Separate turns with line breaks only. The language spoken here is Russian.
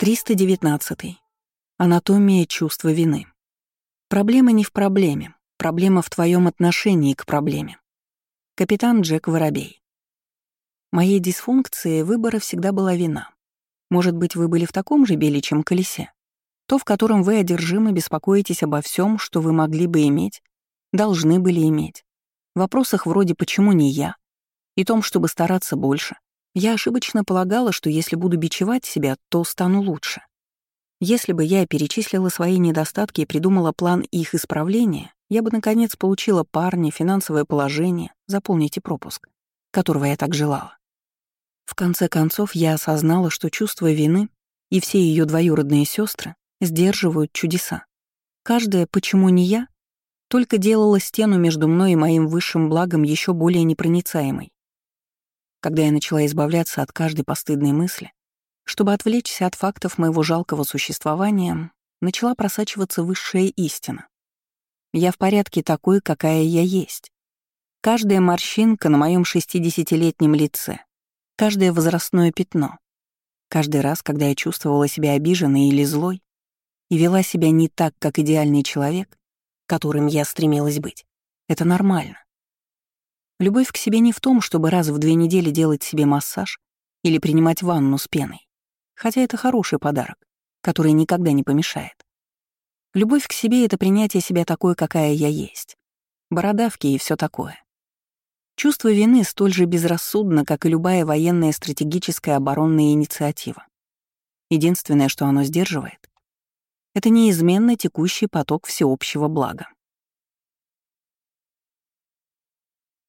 319. Анатомия чувства вины. Проблема не в проблеме. Проблема в твоем отношении к проблеме. Капитан Джек Воробей. Моей дисфункцией выбора всегда была вина. Может быть, вы были в таком же беличьем колесе? То, в котором вы одержимо беспокоитесь обо всем, что вы могли бы иметь, должны были иметь. В вопросах вроде «почему не я?» и том, чтобы стараться больше. Я ошибочно полагала, что если буду бичевать себя, то стану лучше. Если бы я перечислила свои недостатки и придумала план их исправления, я бы, наконец, получила парня, финансовое положение, заполните пропуск, которого я так желала. В конце концов, я осознала, что чувство вины и все ее двоюродные сестры сдерживают чудеса. Каждая «почему не я?» только делала стену между мной и моим высшим благом еще более непроницаемой. Когда я начала избавляться от каждой постыдной мысли, чтобы отвлечься от фактов моего жалкого существования, начала просачиваться высшая истина. Я в порядке такой, какая я есть. Каждая морщинка на моем 60-летнем лице, каждое возрастное пятно, каждый раз, когда я чувствовала себя обиженной или злой и вела себя не так, как идеальный человек, которым я стремилась быть, это нормально. Любовь к себе не в том, чтобы раз в 2 недели делать себе массаж или принимать ванну с пеной, хотя это хороший подарок, который никогда не помешает. Любовь к себе — это принятие себя такой, какая я есть. Бородавки и все такое. Чувство вины столь же безрассудно, как и любая военная стратегическая оборонная инициатива. Единственное, что оно сдерживает — это неизменно текущий поток всеобщего блага.